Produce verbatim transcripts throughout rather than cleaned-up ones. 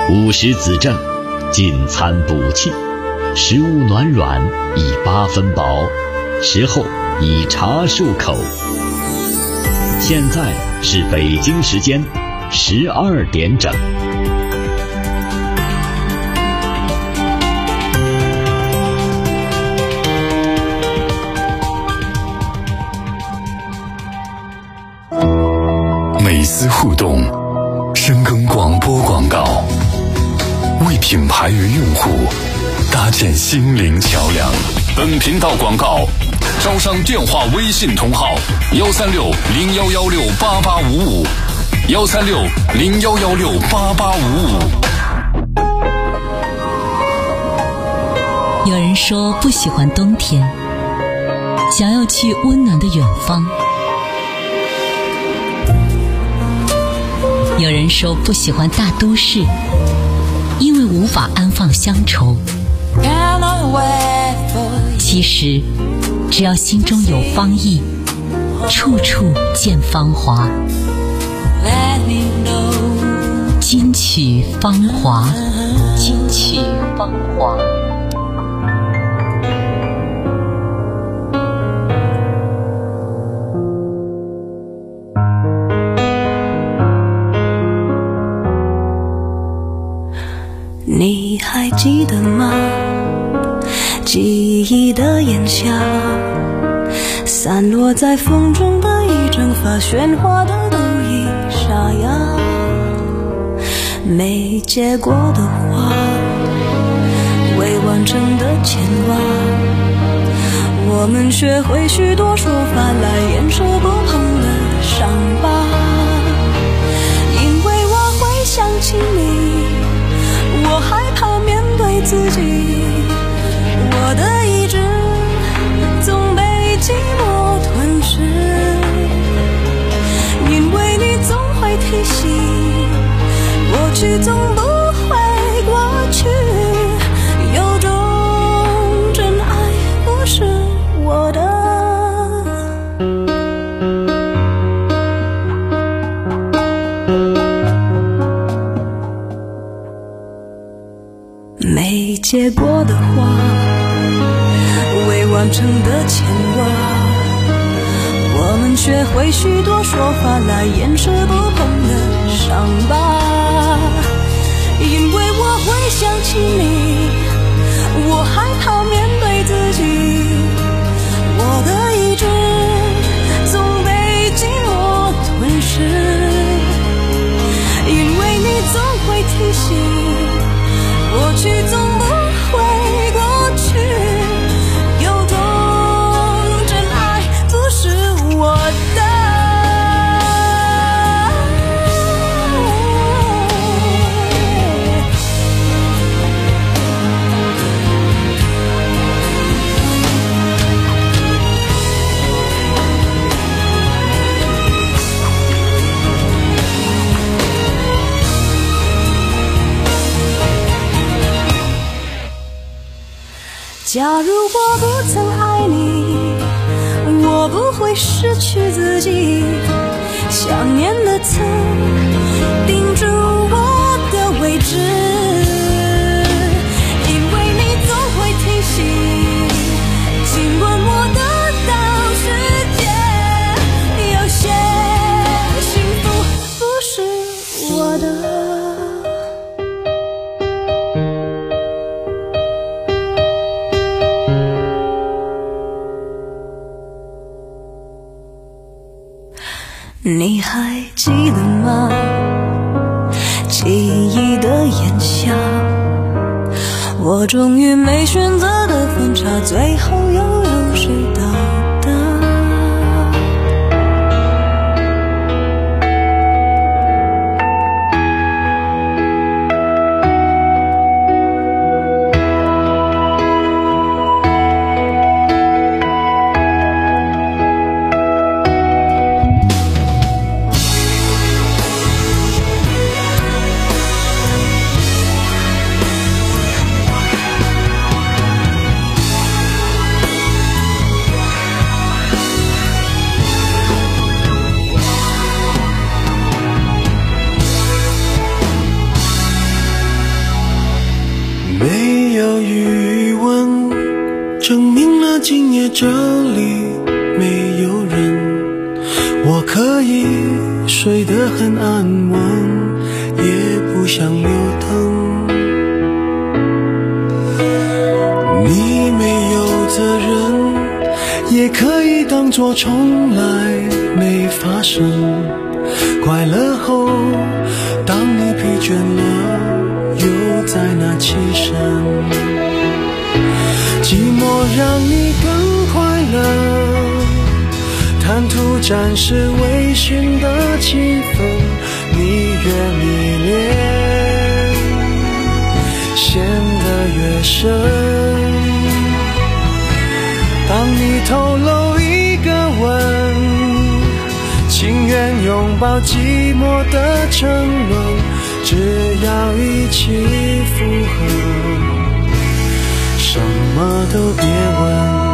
午时子正，进餐补气，食物暖软，以八分饱，食后以茶漱口。现在是北京时间十二点整。 美思互动，深耕广播广告，为品牌与用户搭建心灵桥梁。本频道广告招商电话微信同号：幺三六零幺幺六八八五五，幺三六零幺幺六八八五五。 有人说不喜欢冬天，想要去温暖的远方。有人说不喜欢大都市，因为无法安放乡愁。其实只要心中有芳意，处处见芳华。金曲芳华，金曲芳华。 你还记得吗？记忆的炎夏，散落在风中的一整发喧哗的都已沙哑，没结果的花，未完成的牵挂，我们学会许多说法来掩饰不碰的伤疤。因为我会想起你，我害怕面对自己，我的意志总被寂寞吞噬。因为你总会提醒，过去总不会过去，有种真爱不是我的。没结果的花，未完成的牵挂，我们学会许多说法来掩饰不碰的伤疤。因为我会想起你，我害怕面对自己，我的意志总被寂寞吞噬。因为你总会提醒，过去总不会过去，有种真爱不是我的。假如我不曾爱你，我不会失去自己，想念的刺钉住我的位置。因为你总会提醒，尽管我得到世界，有些幸福不是我的。你还记得吗？记忆的炎夏，我终于没选择的分岔，最后又有谁到达？ 是这里没有人，我可以睡得很安稳，也不想留灯。你没有责任，也可以当作从来没发生。快乐后，当你疲倦了，又在那起身。寂寞让你更快乐，贪图暂时微醺的气氛，你越迷恋，陷得越深。当你透露一个吻，情愿拥抱寂寞的沉沦，只要一起附和，什么都别问。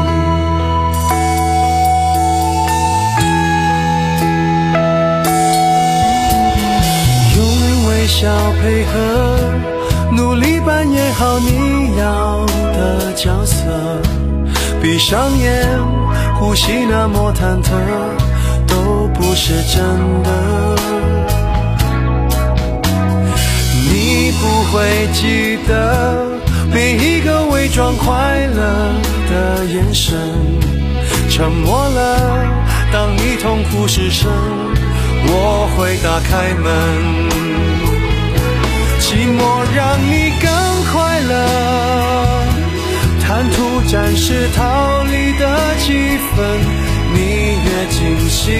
用微笑配合，努力扮演好你要的角色，闭上眼，呼吸那么忐忑，都不是真的。你不会记得每一个伪装快乐的眼神，沉默了，当你痛哭失声，我会打开门。寂寞让你更快乐，贪图暂时逃离的气氛，你越惊喜，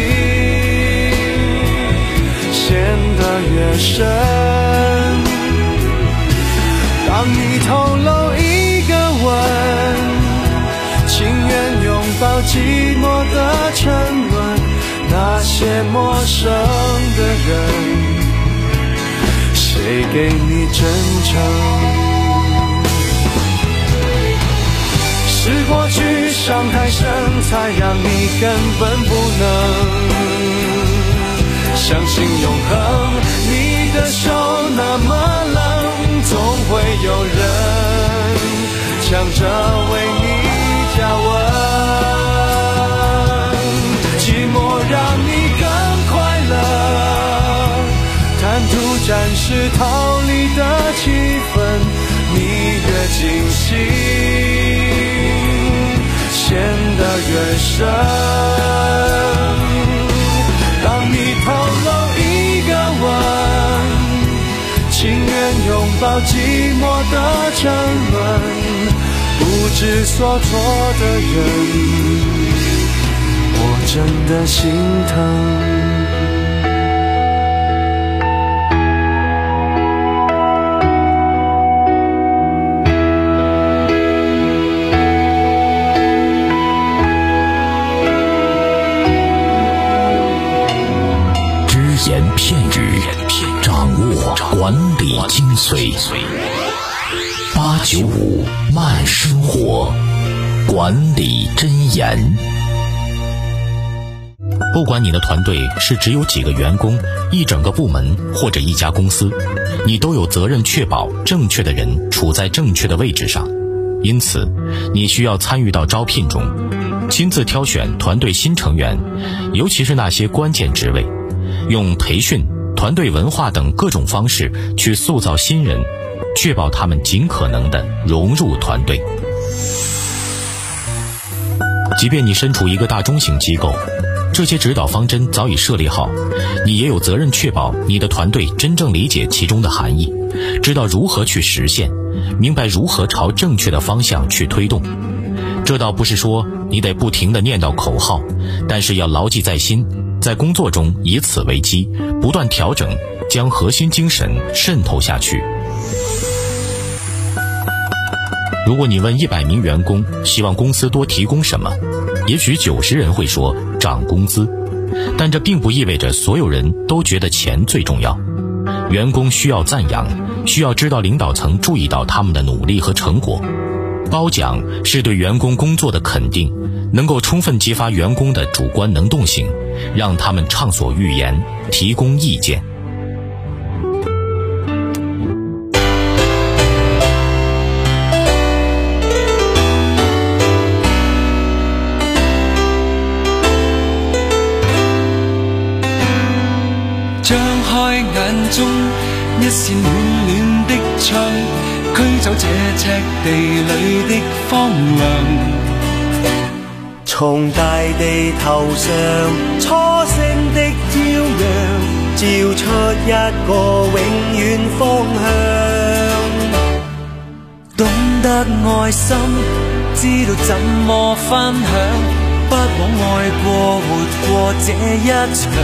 陷得越深。当你透露一个吻，情愿拥抱寂寞的沉沦，那些陌生的人，谁给你真诚？是过去伤太深，才让你根本不能相信永恒。你的手那么冷，总会有人抢着为你加温。寂寞让你更快乐，贪图暂时逃离的气氛，你越惊喜，陷得越深。当你透露一个吻，情愿拥抱寂寞的沉沦，不知所措的人，我真的心疼。 片语，掌握管理精髓。八九五慢生活，管理箴言。不管你的团队是只有几个员工、一整个部门或者一家公司，你都有责任确保正确的人处在正确的位置上。因此，你需要参与到招聘中，亲自挑选团队新成员，尤其是那些关键职位。用培训、团队文化等各种方式去塑造新人，确保他们尽可能地融入团队。即便你身处一个大中型机构，这些指导方针早已设立好，你也有责任确保你的团队真正理解其中的含义，知道如何去实现，明白如何朝正确的方向去推动。这倒不是说你得不停地念叨口号，但是要牢记在心，在工作中以此为基，不断调整，将核心精神渗透下去。如果你问一百名员工希望公司多提供什么，也许九十人会说涨工资，但这并不意味着所有人都觉得钱最重要。员工需要赞扬，需要知道领导层注意到他们的努力和成果。褒奖是对员工工作的肯定，能够充分激发员工的主观能动性，让他们畅所欲言，提供意见。 开眼中一线暖暖的窗，驱走这赤地里的荒凉。 從大地頭上初升的朝陽，照出一個永遠方向。 懂得愛心，知道怎麼分享，不枉愛過活過這一場。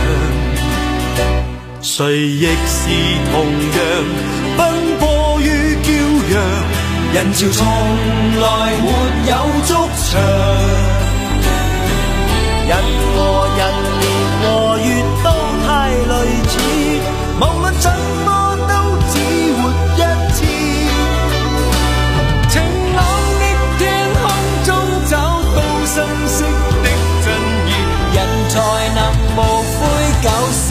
誰亦是同樣奔波於驕陽， 人潮從來沒有築牆。 人和人年和月都太類似，無論怎麼都只活一次。 晴朗的天空中找到生息的真意，人才能無悔舊事。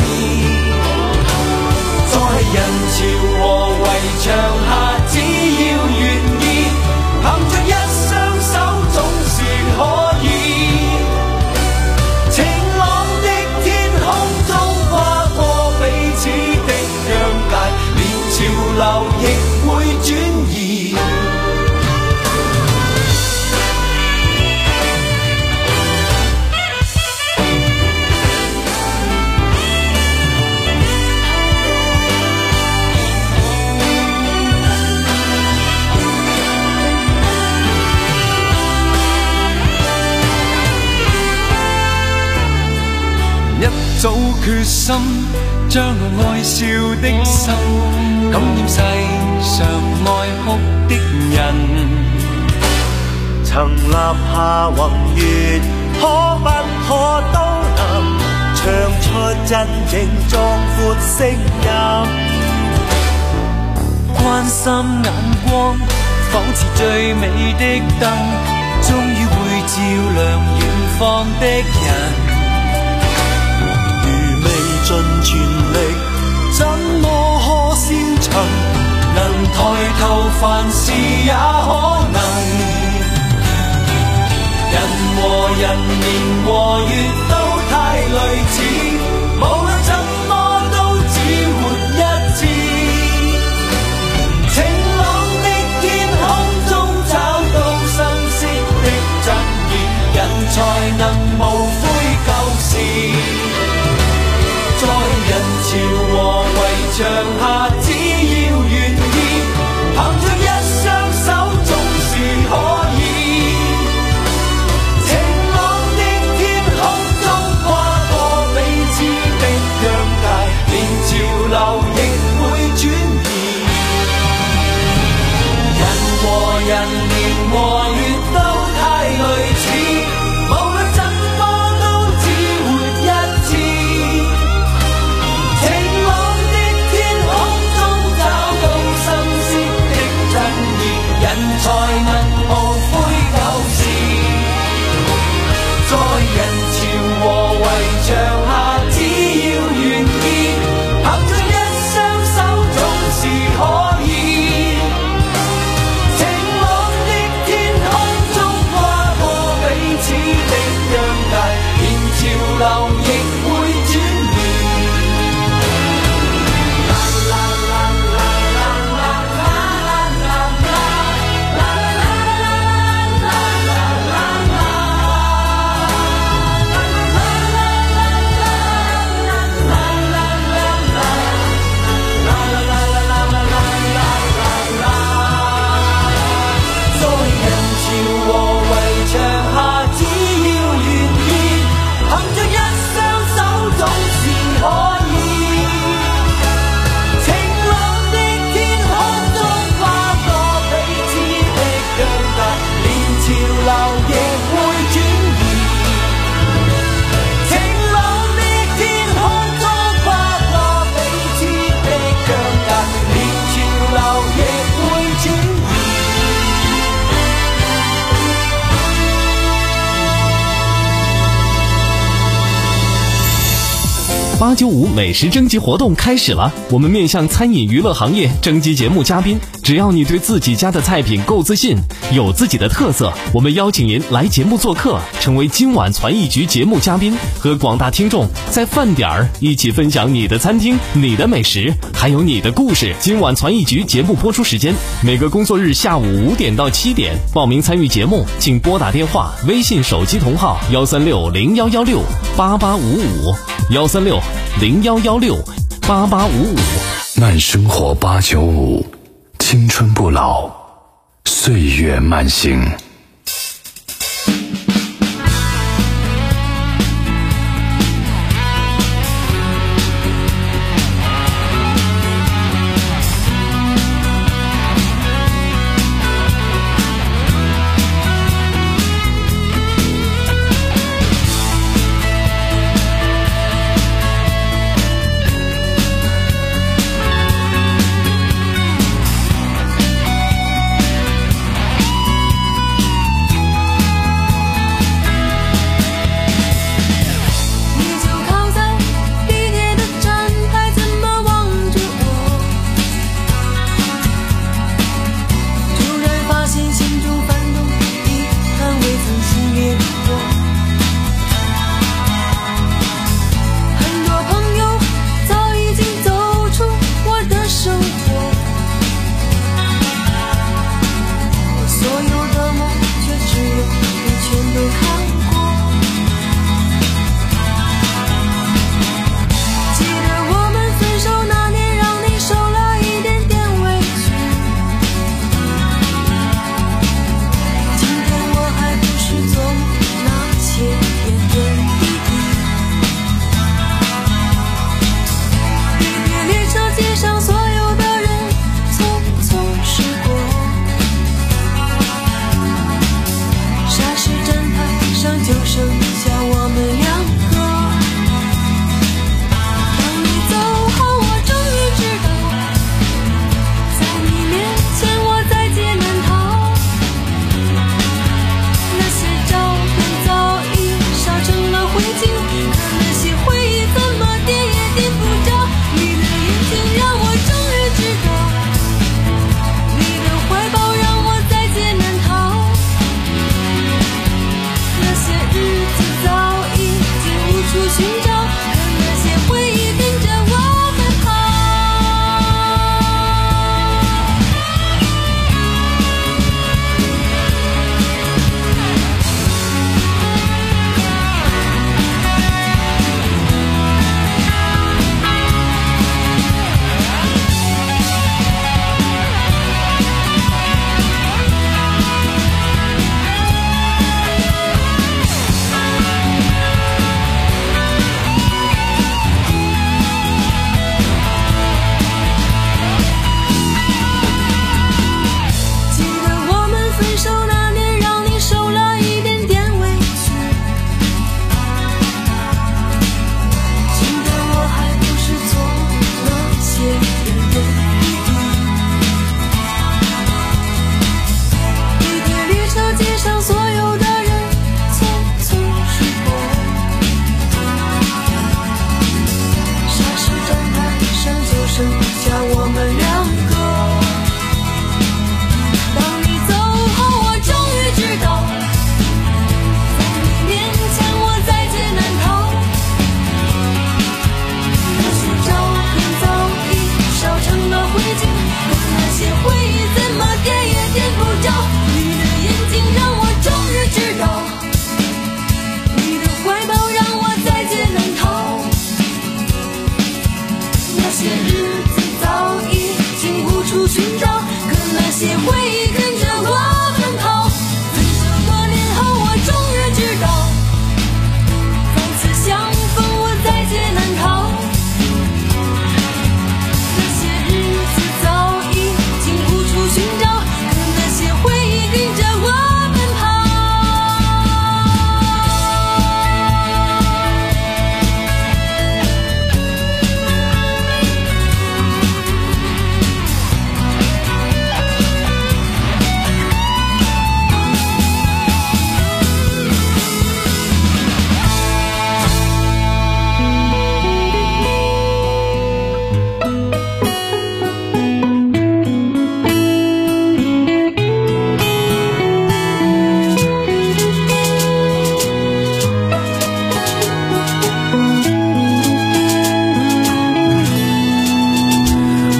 在人潮和圍牆下，只要願意，憑着一雙手總是可以。潮流亦會轉移。一早決心將我愛笑的心感染世上愛哭的人。 曾立下宏願，可不可都能唱出真正壯闊聲音？ 關心眼光，仿似最美的燈，終於會照亮遠方的人。 如未盡全力，怎麼可消沉？ 能抬頭，凡事也可能。人和人，年和月都太類似，無論怎麼都只活一次。晴朗的天空中找到新鮮的真義，人才能無悔舊事。在人潮和圍牆下，只要願意，憑着一雙手總是可以。晴朗的天空中跨過彼八九五美食征集活动开始了，我们面向餐饮娱乐行业征集节目嘉宾，只要你对自己家的菜品够自信，有自己的特色，我们邀请您来节目做客，成为今晚传艺局节目嘉宾，和广大听众在饭点儿一起分享你的餐厅、你的美食，还有你的故事。今晚传艺局节目播出时间每个工作日下午五点到七点，报名参与节目请拨打电话、微信手机同号幺三六零幺幺六八八五五幺三六零幺幺六八八五五。 慢生活八九五，青春不老，岁月慢行。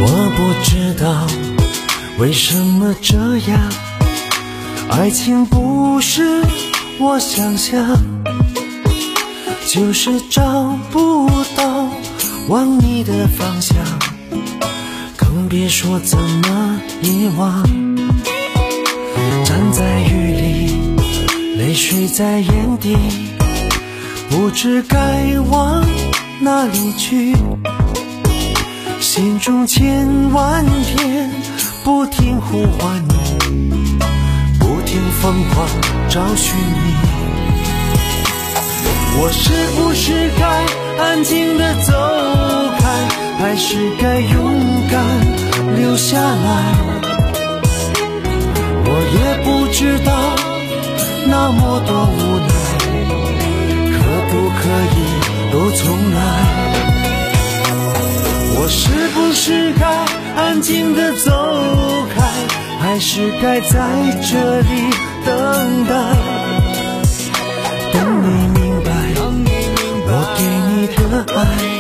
我不知道为什么这样，爱情不是我想象，就是找不到往你的方向，更别说怎么遗忘。站在雨里，泪水在眼底，不知该往哪里去，心中千万遍不停呼唤你，不停疯狂找寻你。我是不是该安静地走开，还是该勇敢留下来？我也不知道那么多无奈，可不可以都重来？我是不是该安静地走开，还是该在这里等待？等你明白，我给你的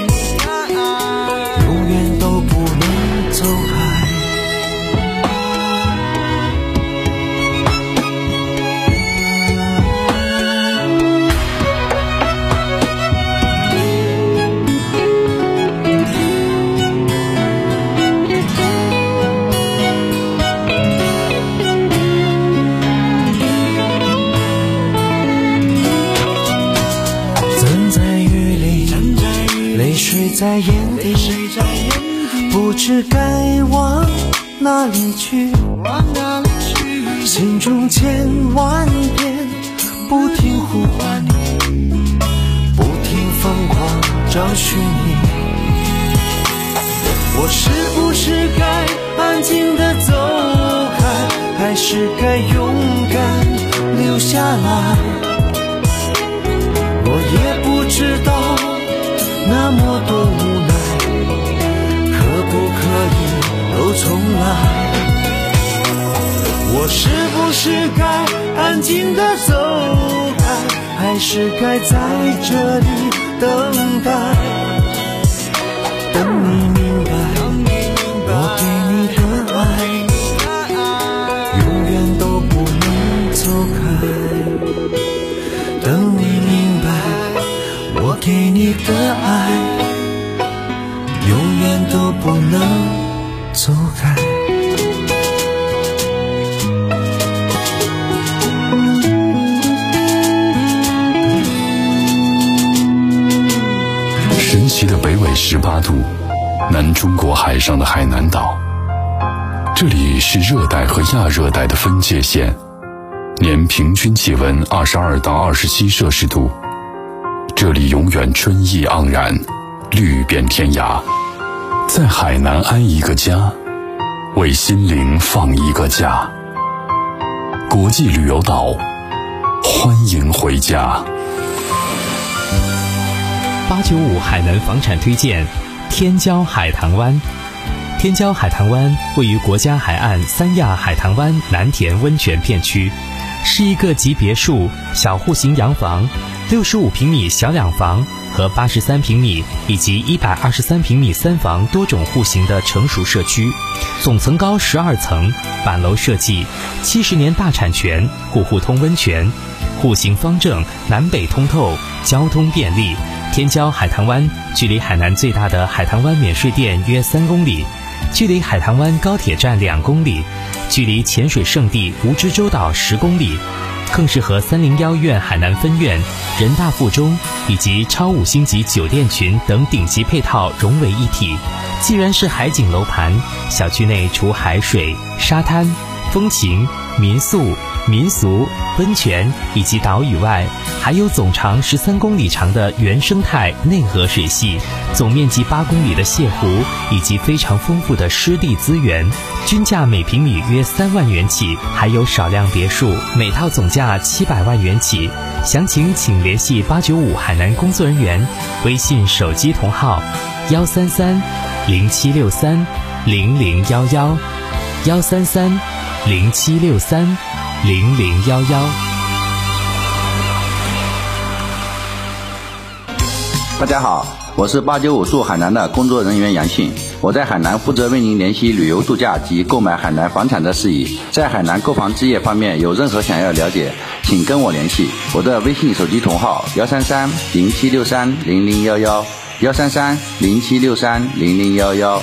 爱永远都不能走开。泪水在眼底，不知该往哪里去，心中千万遍不停呼唤你，不停疯狂找寻你。我是不是该安静地走开，还是该勇敢留下来？我也不知道那么多无奈，可不可以都重来？我是不是该安静地走开，还是该在这里等待？等你明白，我给你的爱永远都不能走开。等你明白，我给你的爱永远都不能走开。 神奇的北纬十八度，南中国海上的海南岛，这里是热带和亚热带的分界线，年平均气温二十二到二十七摄氏度。这里永远春意盎然，绿遍天涯。在海南安一个家，为心灵放一个假。国际旅游岛，欢迎回家。 八九五海南房产推荐天骄海棠湾。天骄海棠湾位于国家海岸三亚海棠湾南田温泉片区，是一个集别墅、小户型洋房、六十五平米小两房和八十三平米以及一百二十三平米三房多种户型的成熟社区，总层高十二层，板楼设计，七十年大产权，户户通温泉，户型方正，南北通透，交通便利。天骄海棠湾距离海南最大的海棠湾免税店约三公里，距离海棠湾高铁站两公里，距离潜水圣地蜈支洲岛十公里，更是和三零幺院海南分院、人大附中以及超五星级酒店群等顶级配套融为一体。既然是海景楼盘，小区内除海水、沙滩、风情、民宿、民俗、温泉以及岛屿外，还有总长十三公里长的原生态内河水系，总面积八公里的泻湖，以及非常丰富的湿地资源，均价每平米约三万元起，还有少量别墅，每套总价七百万元起。详情请联系八九五海南工作人员，微信手机同号幺三三零七六三零零幺幺幺三三零七六三零零幺幺。 大家好， 我是八九五住海南的工作人员杨信，我在海南负责为您联系旅游度假及购买海南房产的事宜。在海南购房置业方面有任何想要了解，请跟我联系。我的微信手机同号幺三三零七六三零零幺幺幺三三零七六三零零幺幺。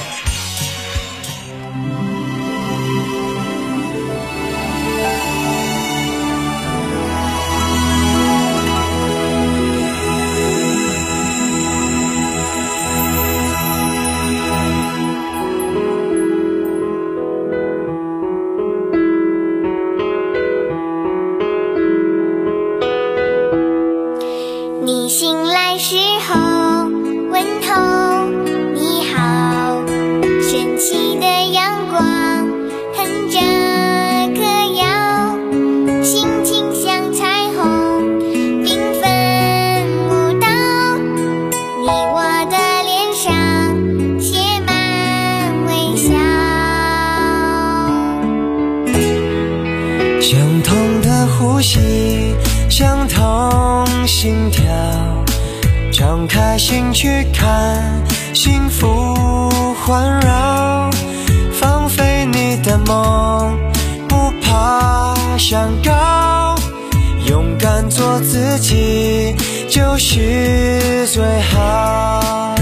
你醒来时候问候你好，升起的阳光哼着歌谣，心情像彩虹缤纷舞蹈，你我的脸上写满微笑， 相同的呼吸，相同心跳，敞开心去看，幸福环绕，放飞你的梦，不怕想高，勇敢做自己就是最好。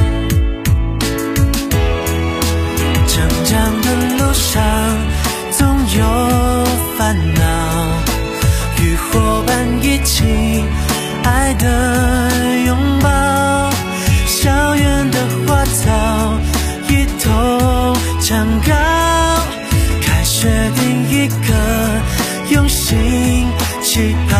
成长的路上总有烦恼，与伙伴一起爱的拥抱，校园的花草一同长高，开学第一课用心起跑，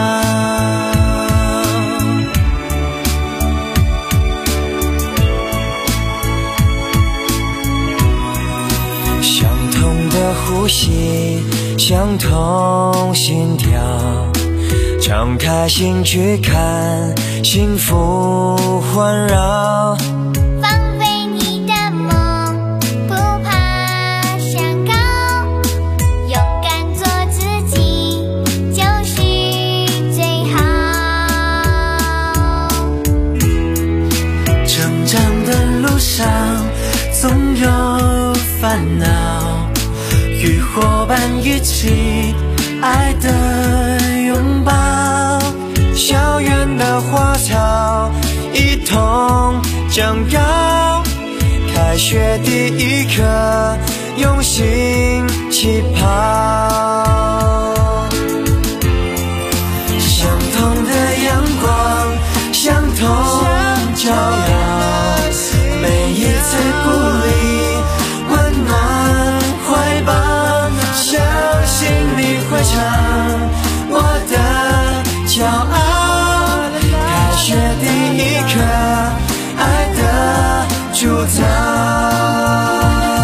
相同的呼吸，相同心跳，敞开心去看，幸福环绕， 放飞你的梦，不怕想高，勇敢做自己就是最好。 成长的路上总有烦恼，与伙伴一起爱的拥抱，校园的花草一同长高，开学第一课用心起跑，相同的阳光，相同照耀，每一次鼓励温暖怀抱，相信你会唱我的骄傲，开学第一课爱的铸造。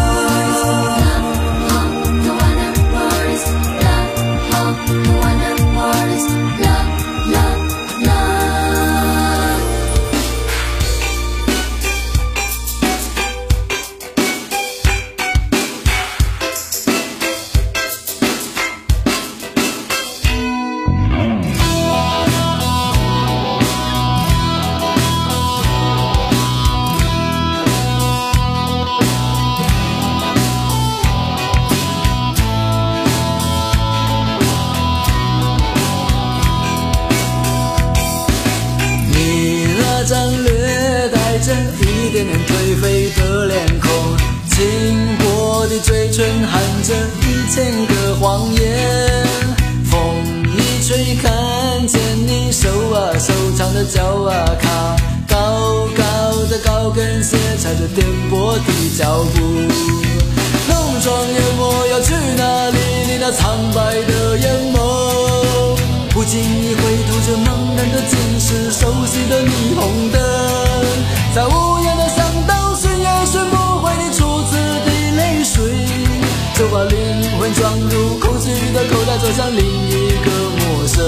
一点点颓废的脸孔，轻薄的嘴唇含着一千个谎言，风一吹看见你手啊手长的脚啊卡，高高的高跟鞋踩着颠簸的脚步，浓妆艳抹要去哪里？你那苍白的眼眸，不经意回头就茫然的尽是熟悉的霓虹灯，在无言的巷道寻也寻不回你初次的泪水，就把灵魂装入空虚的口袋，走向另一个陌生。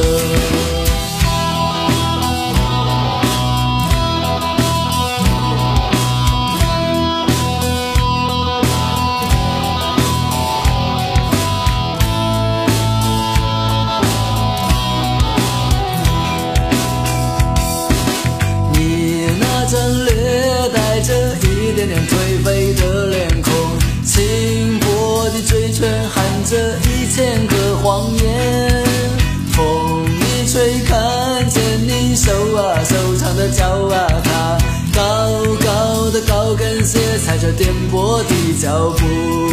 你那张脸踩着颠簸的脚步。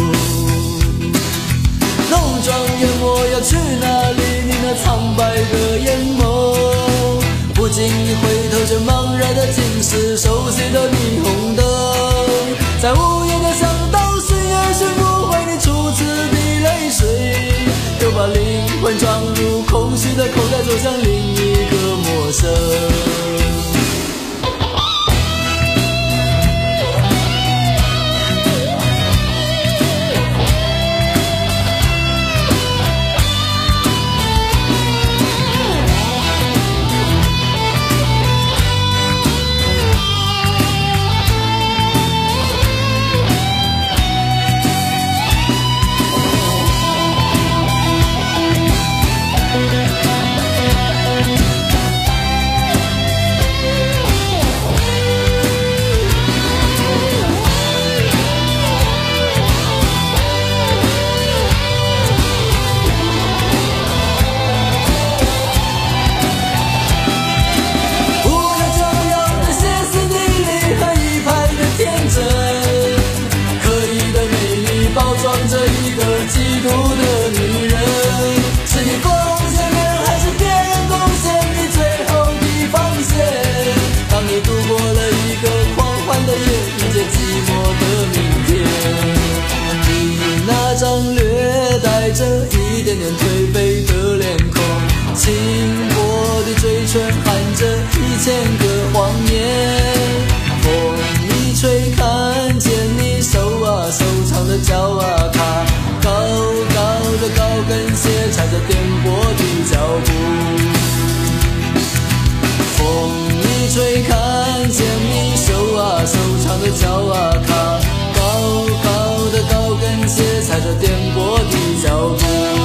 弄庄园我要去哪里？你那苍白的眼眸，不经意回头就茫然的尽是熟悉的霓虹灯，在无言的想到寻也寻不回你初次的泪水，又把灵魂装入空虚的口袋，走向另一个陌生。着一点点颓废的脸孔，轻薄的嘴唇含着一千个谎言。风一吹，看见你手啊手长的脚啊，踏高高的高跟鞋，踩着颠簸的脚步。风一吹，看见你手啊手长的脚啊，踏高高的高跟鞋，踩着颠簸的脚步。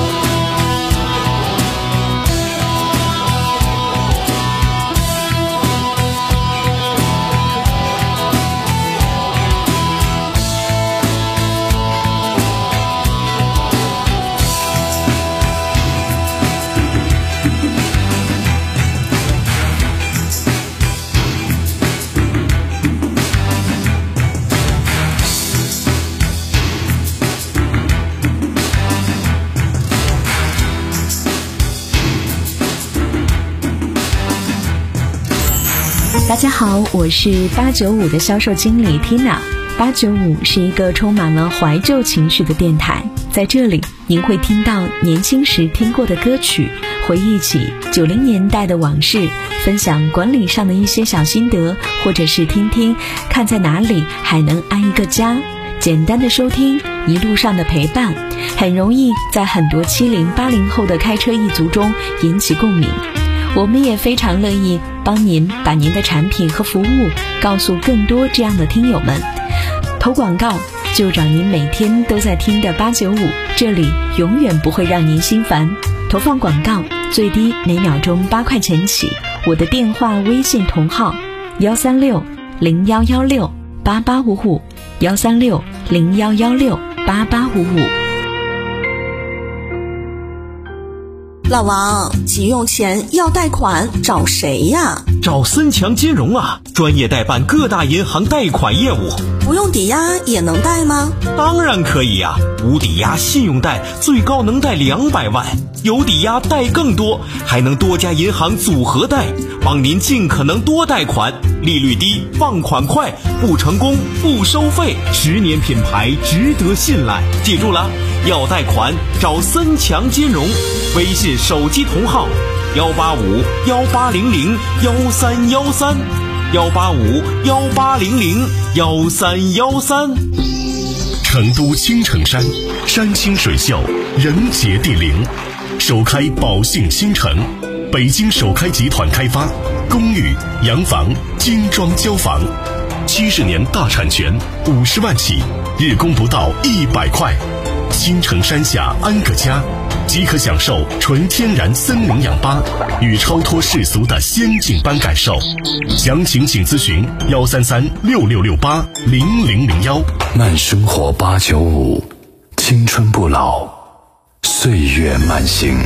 大家好，我是八九五的销售经理 Tina。 八九五是一个充满了怀旧情绪的电台，在这里您会听到年轻时听过的歌曲，回忆起九零年代的往事，分享管理上的一些小心得，或者是听听看在哪里还能安一个家。简单的收听，一路上的陪伴，很容易在很多七零八零后的开车一族中引起共鸣。我们也非常乐意帮您把您的产品和服务告诉更多这样的听友们。投广告就找您每天都在听的八九五，这里永远不会让您心烦。投放广告最低每秒钟八块钱起，我的电话微信同号幺三六零幺幺六八八五五，幺三六零幺幺六八八五五。 老王，急用钱要贷款找谁呀？ 找森强金融啊，专业代办各大银行贷款业务。 不用抵押也能贷吗？ 当然可以啊，无抵押信用贷最高能贷两百万，有抵押贷更多，还能多家银行组合贷，帮您尽可能多贷款，利率低，放款快，不成功不收费， 十年品牌，值得信赖。 记住了，要贷款找森强金融，微信手机同号幺八五幺八零零幺三幺三，幺八五幺八零零幺三幺三。 成都青城山，山清水秀，人杰地灵，首开宝信新城，北京首开集团开发，公寓、洋房、精装交房，七十年大产权，五十万起，日供不到一百块。青城山下安个家，即可享受纯天然森林氧吧与超脱世俗的仙境般感受。详情请咨询幺三三六六六八零零零幺。 慢生活八九五，青春不老，岁月慢行。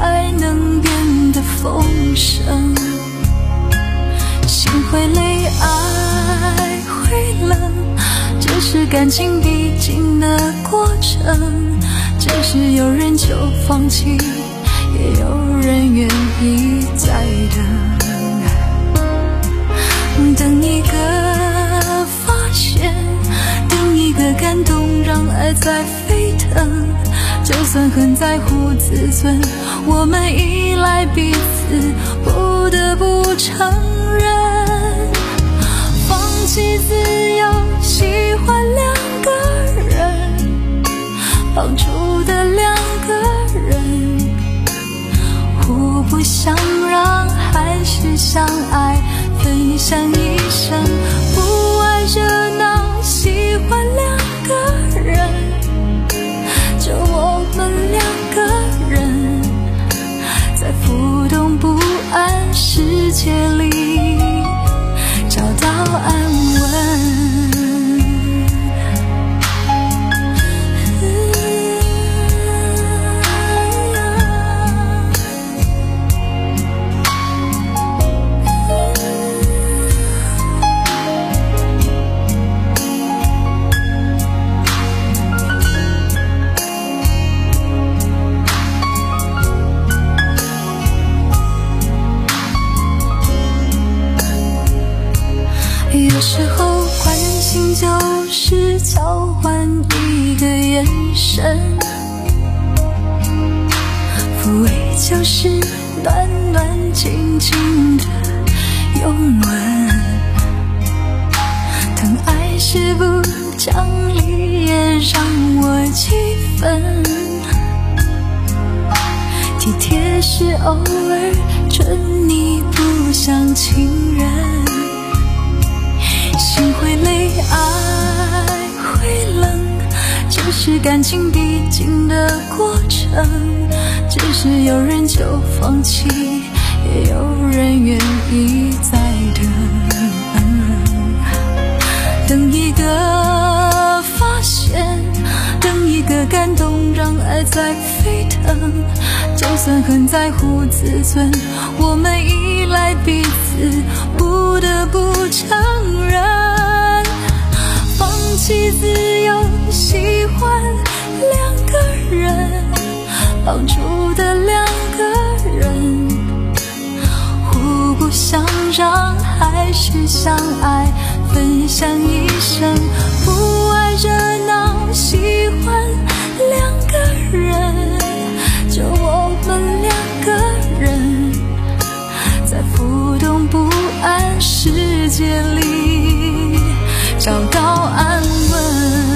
才能变得丰盛。心会累，爱会冷，这是感情必经的过程。只是有人就放弃，也有人愿意再等，等一个发现，等一个感动，让爱在沸腾。就算很在乎自尊，我们依赖彼此，不得不承认，放弃自由，喜欢两个人，绑住的两个人，互不相让，还是相爱，分享一生，不爱热闹，喜欢两个人，就我们两个人，在浮动不安世界里找到安稳。有时候关心就是交换一个眼神，抚慰就是暖暖静静的拥吻，疼爱是不讲理也让我气愤，体贴是偶尔准你不像情人。心会累，爱会冷，这是感情必经的过程。只是有人就放弃，也有人愿意再等，等一个发现，等一个感动，让爱在沸腾。就算很在乎自尊，我们依赖彼此，不得不承认，放弃自由，喜欢两个人，绑住的两个人，互不相让，还是相爱，分享一生，不爱热闹，喜欢两个人，就我们两个人，在浮动不安世界里找到安稳。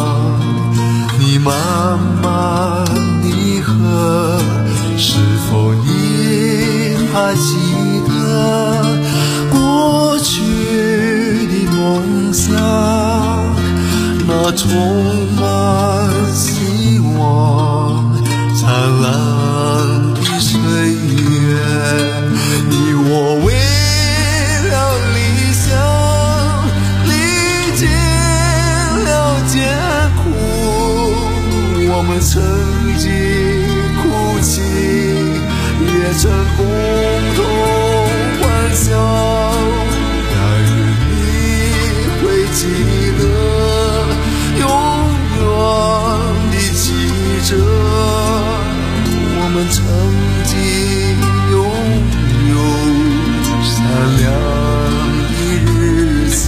慢慢，你和是否记得过去的梦想，那充满希望灿烂的岁月。你我为了理想历尽了艰苦，我们曾经哭泣也曾共同欢笑，但愿你会记得，永远地记着我们曾经拥有闪亮的日子。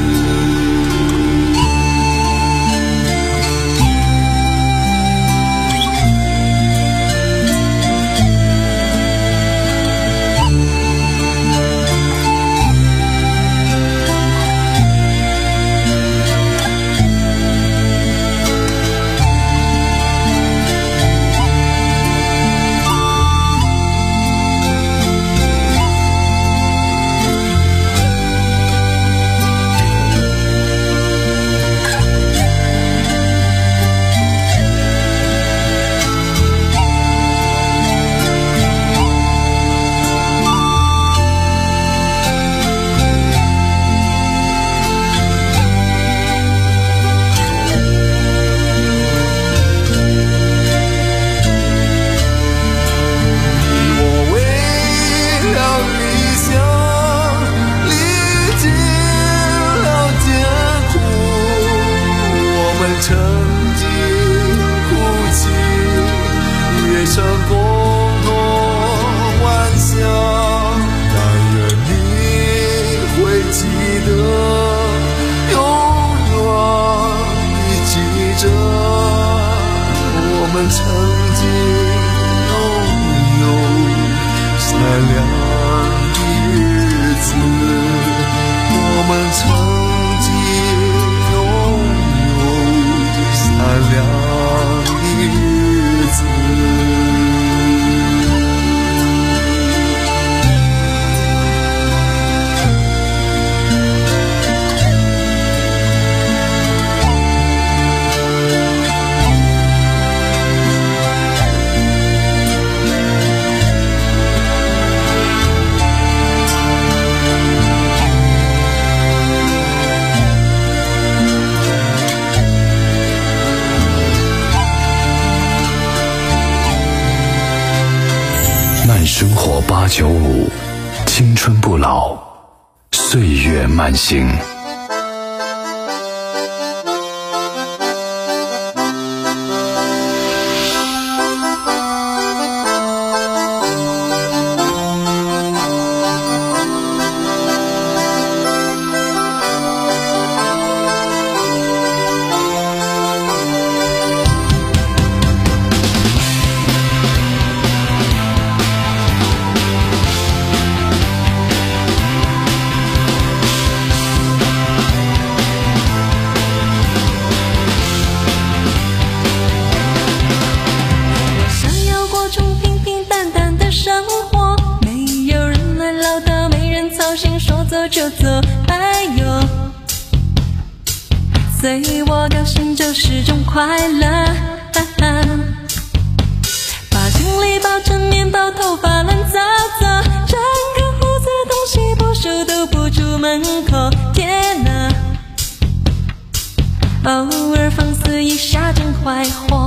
生活八九五，青春不老，岁月慢行。 就走，哎呦，随我高兴就是种快乐。哈哈，把行李包成面包，头发乱糟糟，整个胡子东西不收都不出门口。天哪，偶尔放肆一下真坏货。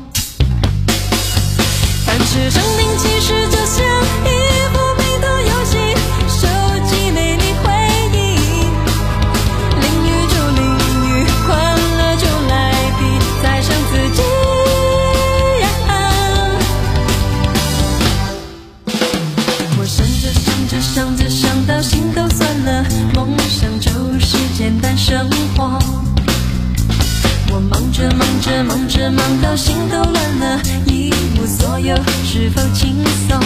但是生命其实就像一部拼图游戏，手机内你回忆，淋雨就淋雨，欢乐就来比，再想自己啊。我想着想着想着想到心都酸了，梦想就是简单生活。我忙着忙着忙着忙到心都乱了，一无所有是否轻松？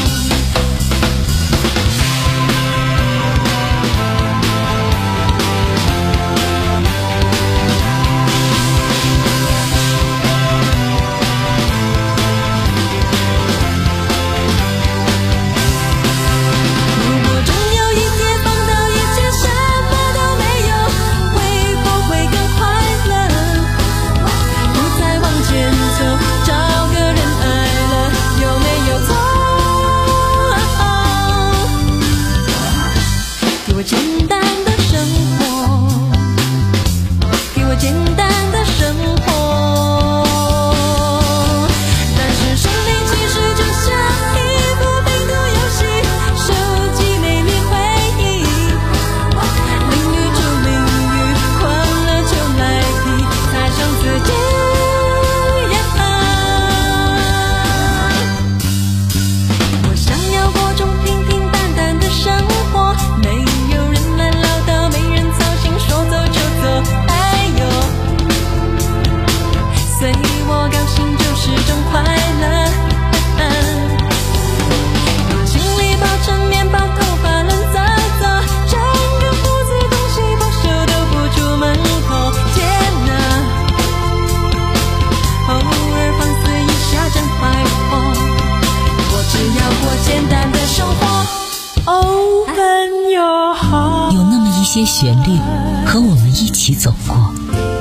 Open your heart。 有那么一些旋律和我们一起走过，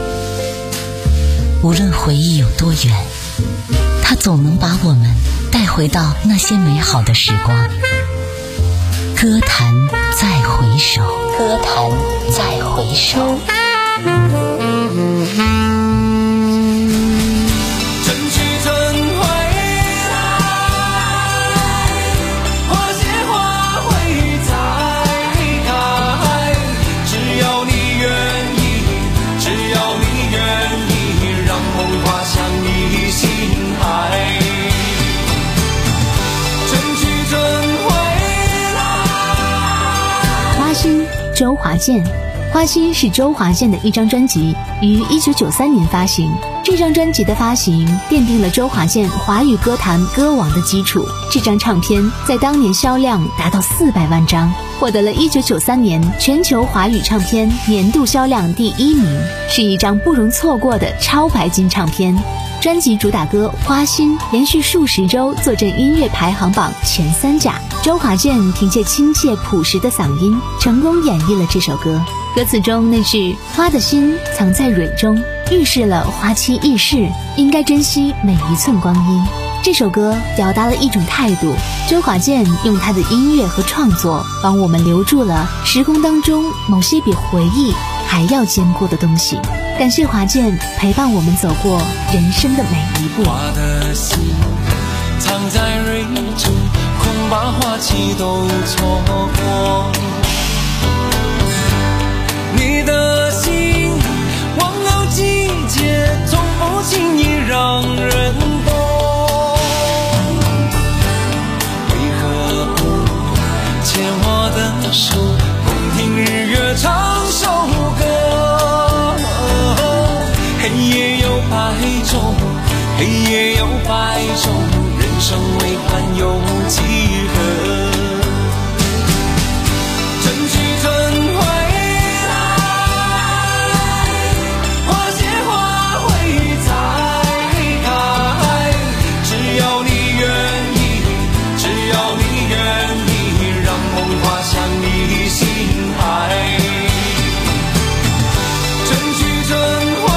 无论回忆有多远，它总能把我们带回到那些美好的时光。歌坛再回首，歌坛再回首。 周华健，花心是周华健的一张专辑，于一九九三年发行。这张专辑的发行奠定了周华健华语歌坛歌王的基础。这张唱片在当年销量达到四百万张，获得了一九九三年全球华语唱片年度销量第一名，是一张不容错过的超白金唱片。专辑主打歌《花心》连续数十周坐镇音乐排行榜前三甲。周华健凭借亲切朴实的嗓音，成功演绎了这首歌。歌词中那句“花的心藏在蕊中”，预示了花期易逝，应该珍惜每一寸光阴。这首歌表达了一种态度，周华健用他的音乐和创作，帮我们留住了时空当中某些比回忆还要坚固的东西。感谢华健陪伴我们走过人生的每一步。 花的心藏在蕊中，恐把花期都错过。你的心往后季节，从不轻易让人懂。为何不牵我的手，共听日月唱首歌？黑夜有白昼，黑夜有白昼，人生为欢有几何？真去真回来，花谢花会再开。只要你愿意，只要你愿意，让梦滑向你心海。真去真回。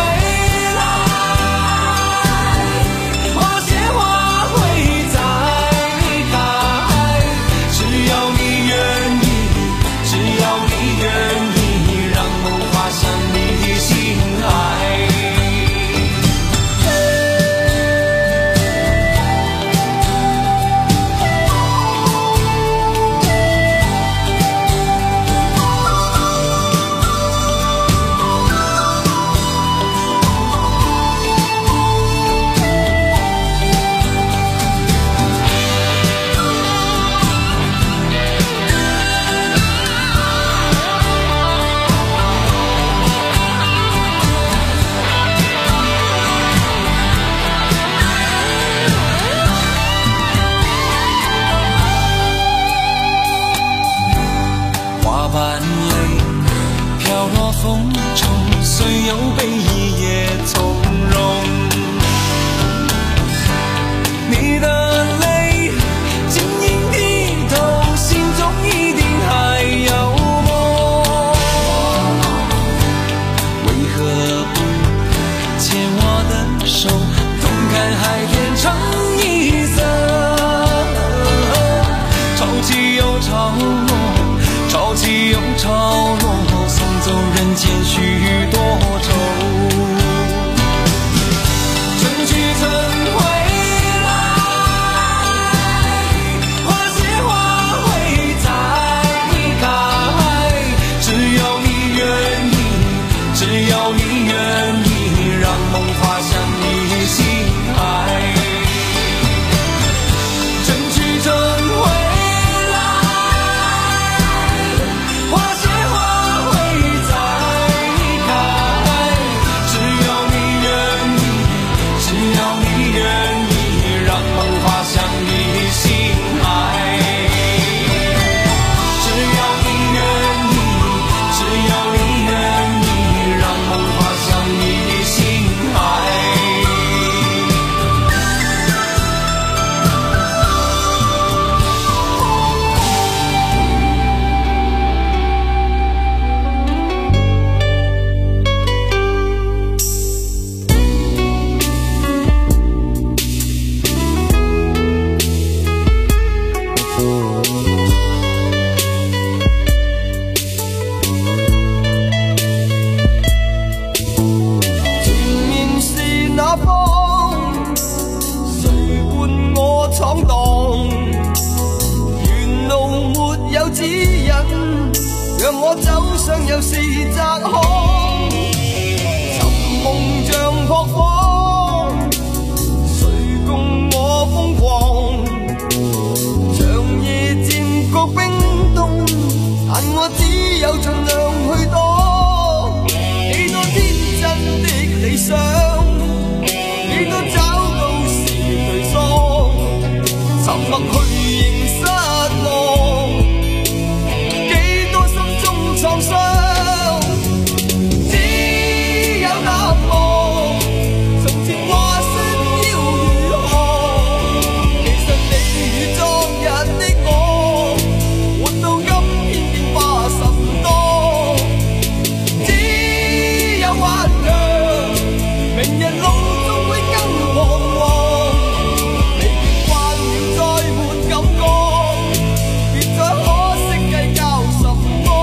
花谢花会再开。 指引，讓我走上又是窄巷，尋夢像撲火，誰共我瘋狂？長夜漸覺冰凍，但我只有盡量去躲。幾多天真的理想，幾多找到時退縮，沉默去認失望，幾多心中創傷，只有淡忘。從前話說要如何，其實你與昨日的我，活到今天變化甚多，只有頑強，明日路終會更彷徨。疲倦慣了再沒感覺，別再可惜計較什麼。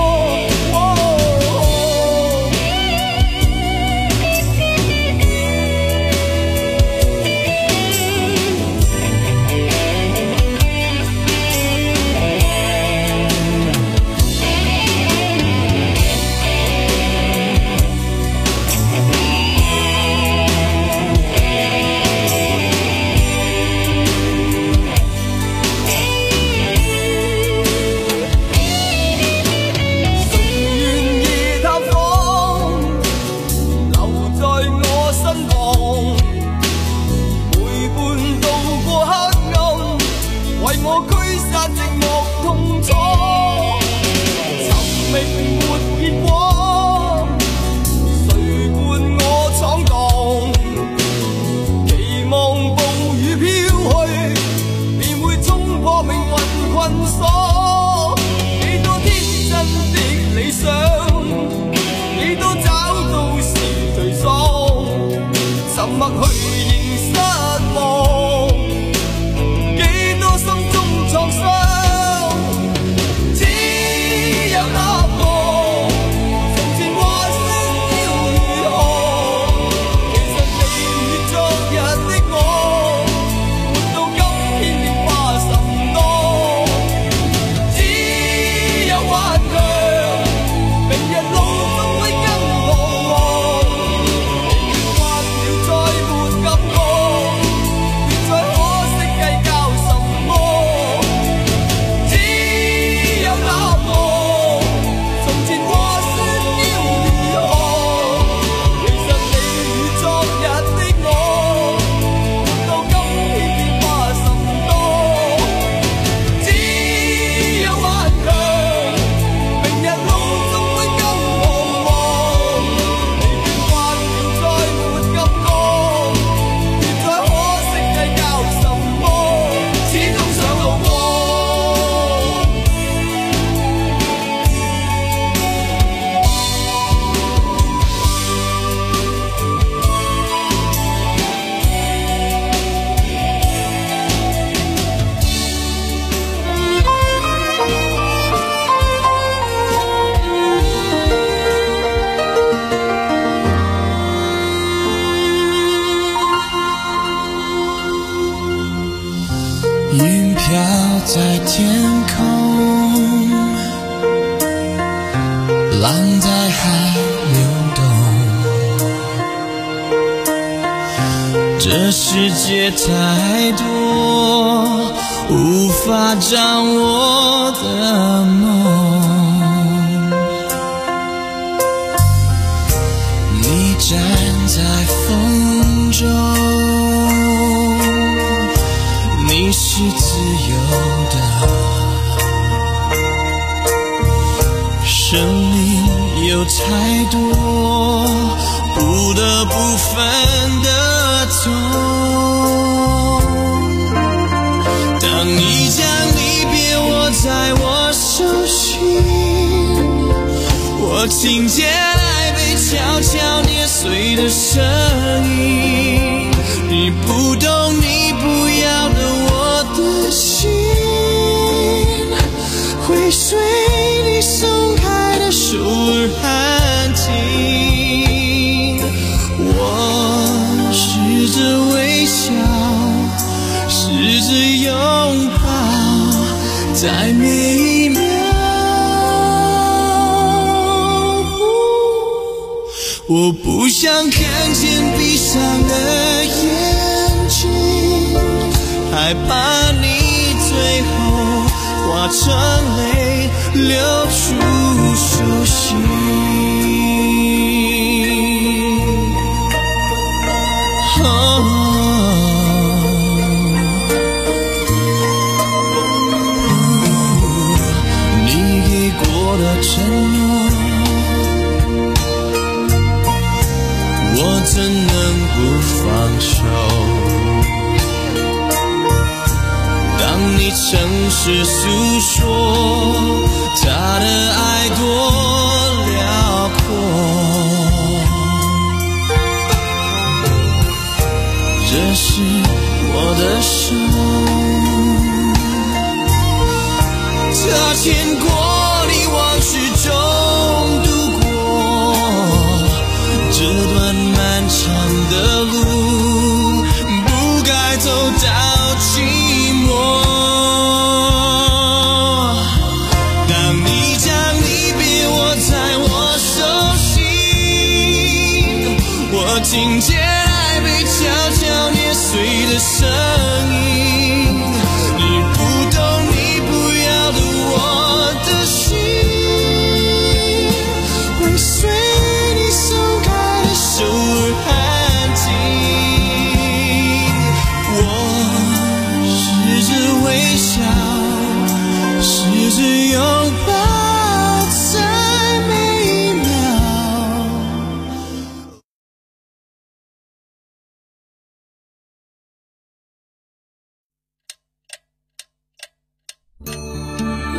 云飘在天空，浪在海流动，这世界太多无法掌握的梦，你站在风中，你是自由的，生命有太多不得不分的痛。当你将离别握在我手心，我听见爱被悄悄捏碎的声音。你不懂，你不要的我的心，会随你松开的手而安静。我试着微笑，试着拥抱，在每一秒我不想看见闭上的眼睛，害怕你最后化成泪流出手心。承诺，我怎能不放手？当你诚实诉说他的爱多辽阔，这是我的手，他牵过往事中度过这段漫长的路，不该走到寂寞。当你将离别握在我手心，我紧接